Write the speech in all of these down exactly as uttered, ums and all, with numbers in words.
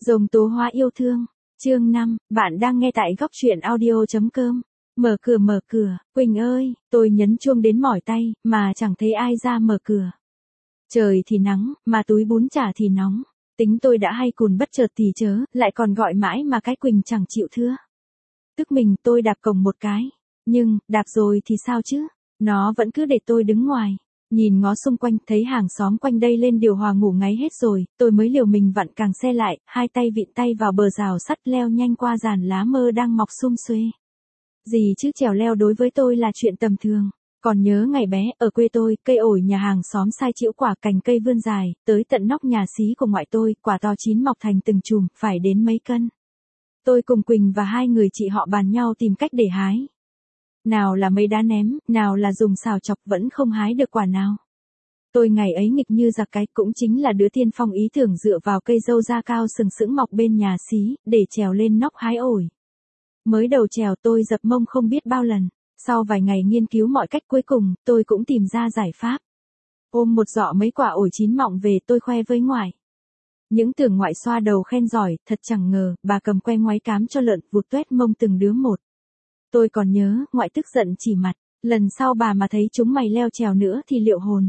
Rồng tố hóa yêu thương. Chương năm, bạn đang nghe tại góc truyện audio chấm com. Mở cửa mở cửa, Quỳnh ơi, tôi nhấn chuông đến mỏi tay, mà chẳng thấy ai ra mở cửa. Trời thì nắng, mà túi bún chả thì nóng. Tính tôi đã hay cùn bất chợt thì chớ, lại còn gọi mãi mà cái Quỳnh chẳng chịu thưa. Tức mình tôi đạp cổng một cái. Nhưng, đạp rồi thì sao chứ? Nó vẫn cứ để tôi đứng ngoài. Nhìn ngó xung quanh, thấy hàng xóm quanh đây lên điều hòa ngủ ngáy hết rồi, tôi mới liều mình vặn càng xe lại, hai tay vịn tay vào bờ rào sắt leo nhanh qua giàn lá mơ đang mọc sum xuê. Gì chứ trèo leo đối với tôi là chuyện tầm thường. Còn nhớ ngày bé, ở quê tôi, cây ổi nhà hàng xóm sai chĩu quả cành cây vươn dài, tới tận nóc nhà xí của ngoại tôi, quả to chín mọc thành từng chùm, phải đến mấy cân. Tôi cùng Quỳnh và hai người chị họ bàn nhau tìm cách để hái. Nào là mấy đá ném, nào là dùng xào chọc vẫn không hái được quả nào. Tôi ngày ấy nghịch như giặc cái, cũng chính là đứa tiên phong ý tưởng dựa vào cây dâu da cao sừng sững mọc bên nhà xí, để trèo lên nóc hái ổi. Mới đầu trèo tôi dập mông không biết bao lần, sau vài ngày nghiên cứu mọi cách cuối cùng, tôi cũng tìm ra giải pháp. Ôm một giỏ mấy quả ổi chín mọng về tôi khoe với ngoại. Những tưởng ngoại xoa đầu khen giỏi, thật chẳng ngờ, bà cầm que ngoáy cám cho lợn vụt tuét mông từng đứa một. Tôi còn nhớ, ngoại tức giận chỉ mặt, lần sau bà mà thấy chúng mày leo trèo nữa thì liệu hồn.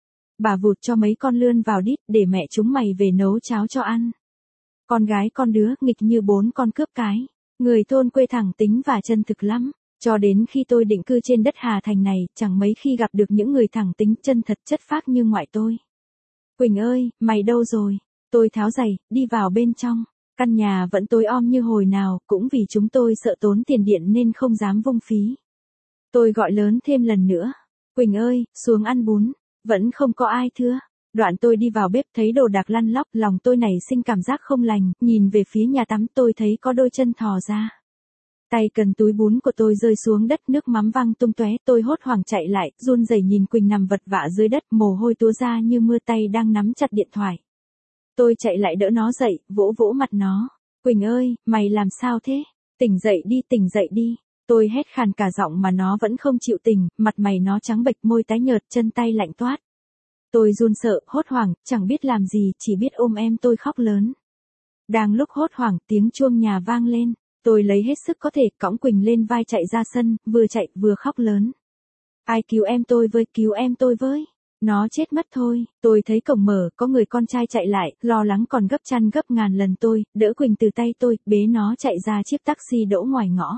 Bà vụt cho mấy con lươn vào đít để mẹ chúng mày về nấu cháo cho ăn. Con gái con đứa nghịch như bốn con cướp cái. Người thôn quê thẳng tính và chân thực lắm. Cho đến khi tôi định cư trên đất Hà Thành này, chẳng mấy khi gặp được những người thẳng tính chân thật chất phác như ngoại tôi. Quỳnh ơi, mày đâu rồi? Tôi tháo giày, đi vào bên trong. Căn nhà vẫn tối om như hồi nào, cũng vì chúng tôi sợ tốn tiền điện nên không dám vung phí. Tôi gọi lớn thêm lần nữa. Quỳnh ơi, xuống ăn bún. Vẫn không có ai thưa. Đoạn tôi đi vào bếp thấy đồ đạc lăn lóc, lòng tôi nảy sinh cảm giác không lành, nhìn về phía nhà tắm tôi thấy có đôi chân thò ra. Tay cần túi bún của tôi rơi xuống đất, nước mắm văng tung tóe, tôi hốt hoảng chạy lại, run rẩy nhìn Quỳnh nằm vật vã dưới đất, mồ hôi túa ra như mưa, tay đang nắm chặt điện thoại. Tôi chạy lại đỡ nó dậy, vỗ vỗ mặt nó. Quỳnh ơi, mày làm sao thế? Tỉnh dậy đi, tỉnh dậy đi. Tôi hét khàn cả giọng mà nó vẫn không chịu tỉnh, mặt mày nó trắng bệch, môi tái nhợt, chân tay lạnh toát. Tôi run sợ, hốt hoảng, chẳng biết làm gì, chỉ biết ôm em tôi khóc lớn. Đang lúc hốt hoảng, tiếng chuông nhà vang lên. Tôi lấy hết sức có thể, cõng Quỳnh lên vai chạy ra sân, vừa chạy vừa khóc lớn. Ai cứu em tôi với, cứu em tôi với. Nó chết mất thôi. Tôi thấy cổng mở, có người con trai chạy lại, lo lắng còn gấp chăn gấp ngàn lần tôi, đỡ Quỳnh từ tay tôi, bế nó chạy ra chiếc taxi đỗ ngoài ngõ.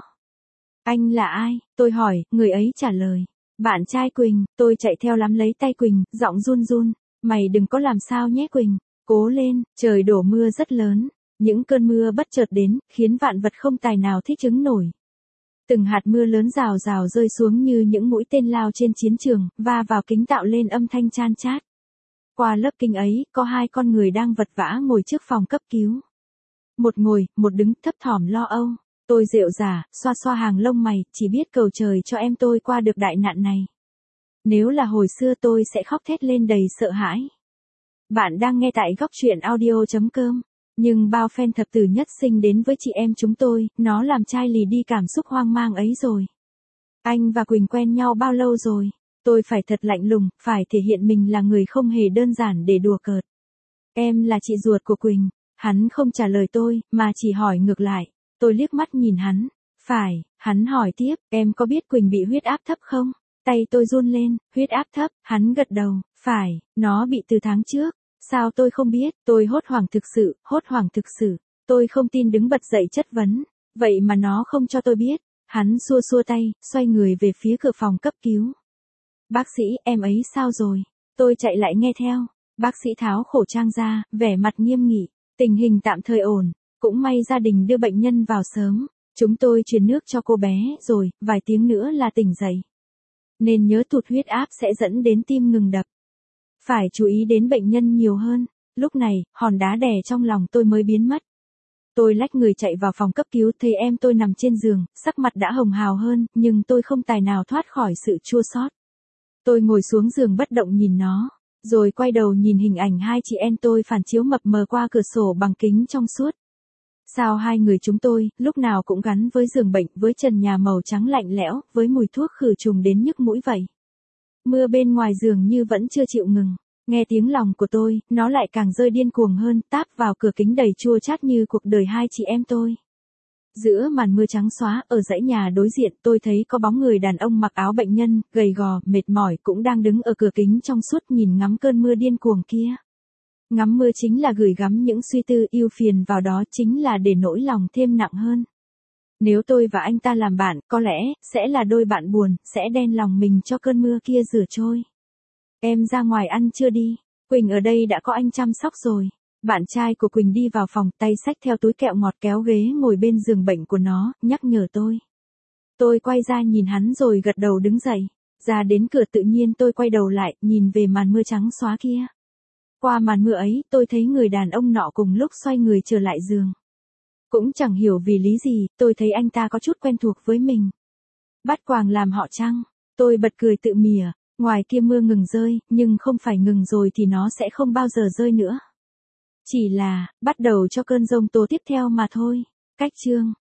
Anh là ai? Tôi hỏi, người ấy trả lời. Bạn trai Quỳnh. Tôi chạy theo nắm lấy tay Quỳnh, giọng run run. Mày đừng có làm sao nhé Quỳnh. Cố lên, trời đổ mưa rất lớn. Những cơn mưa bất chợt đến, khiến vạn vật không tài nào thích ứng nổi. Từng hạt mưa lớn rào rào rơi xuống như những mũi tên lao trên chiến trường, va vào kính tạo lên âm thanh chan chát. Qua lớp kính ấy, có hai con người đang vật vã ngồi trước phòng cấp cứu. Một ngồi, một đứng, thấp thỏm lo âu. Tôi rệu rả, xoa xoa hàng lông mày, chỉ biết cầu trời cho em tôi qua được đại nạn này. Nếu là hồi xưa tôi sẽ khóc thét lên đầy sợ hãi. Bạn đang nghe tại góc truyện audio chấm com. Nhưng bao fan thập tử nhất sinh đến với chị em chúng tôi, nó làm chai lì đi cảm xúc hoang mang ấy rồi. Anh và Quỳnh quen nhau bao lâu rồi? Tôi phải thật lạnh lùng, phải thể hiện mình là người không hề đơn giản để đùa cợt. Em là chị ruột của Quỳnh. Hắn không trả lời tôi, mà chỉ hỏi ngược lại. Tôi liếc mắt nhìn hắn. Phải, hắn hỏi tiếp, em có biết Quỳnh bị huyết áp thấp không? Tay tôi run lên, huyết áp thấp, hắn gật đầu, phải, nó bị từ tháng trước. Sao tôi không biết, tôi hốt hoảng thực sự, hốt hoảng thực sự. Tôi không tin đứng bật dậy chất vấn. Vậy mà nó không cho tôi biết. Hắn xua xua tay, xoay người về phía cửa phòng cấp cứu. Bác sĩ, em ấy sao rồi? Tôi chạy lại nghe theo. Bác sĩ tháo khẩu trang ra, vẻ mặt nghiêm nghị. Tình hình tạm thời ổn. Cũng may gia đình đưa bệnh nhân vào sớm. Chúng tôi truyền nước cho cô bé, rồi, vài tiếng nữa là tỉnh dậy. Nên nhớ tụt huyết áp sẽ dẫn đến tim ngừng đập. Phải chú ý đến bệnh nhân nhiều hơn. Lúc này, hòn đá đè trong lòng tôi mới biến mất. Tôi lách người chạy vào phòng cấp cứu, thấy em tôi nằm trên giường, sắc mặt đã hồng hào hơn, nhưng tôi không tài nào thoát khỏi sự chua xót. Tôi ngồi xuống giường bất động nhìn nó, rồi quay đầu nhìn hình ảnh hai chị em tôi phản chiếu mập mờ qua cửa sổ bằng kính trong suốt. Sao hai người chúng tôi, lúc nào cũng gắn với giường bệnh, với trần nhà màu trắng lạnh lẽo, với mùi thuốc khử trùng đến nhức mũi vậy? Mưa bên ngoài giường như vẫn chưa chịu ngừng. Nghe tiếng lòng của tôi, nó lại càng rơi điên cuồng hơn, táp vào cửa kính đầy chua chát như cuộc đời hai chị em tôi. Giữa màn mưa trắng xóa, ở dãy nhà đối diện tôi thấy có bóng người đàn ông mặc áo bệnh nhân, gầy gò, mệt mỏi cũng đang đứng ở cửa kính trong suốt nhìn ngắm cơn mưa điên cuồng kia. Ngắm mưa chính là gửi gắm những suy tư ưu phiền vào đó, chính là để nỗi lòng thêm nặng hơn. Nếu tôi và anh ta làm bạn, có lẽ, sẽ là đôi bạn buồn, sẽ đen lòng mình cho cơn mưa kia rửa trôi. Em ra ngoài ăn chưa đi? Quỳnh ở đây đã có anh chăm sóc rồi. Bạn trai của Quỳnh đi vào phòng, tay xách theo túi kẹo ngọt kéo ghế ngồi bên giường bệnh của nó, nhắc nhở tôi. Tôi quay ra nhìn hắn rồi gật đầu đứng dậy. Ra đến cửa tự nhiên tôi quay đầu lại, nhìn về màn mưa trắng xóa kia. Qua màn mưa ấy, tôi thấy người đàn ông nọ cùng lúc xoay người trở lại giường. Cũng chẳng hiểu vì lý gì, tôi thấy anh ta có chút quen thuộc với mình. Bắt quàng làm họ chăng? Tôi bật cười tự mỉa, ngoài kia mưa ngừng rơi, nhưng không phải ngừng rồi thì nó sẽ không bao giờ rơi nữa. Chỉ là, bắt đầu cho cơn giông tố tiếp theo mà thôi. Cách chương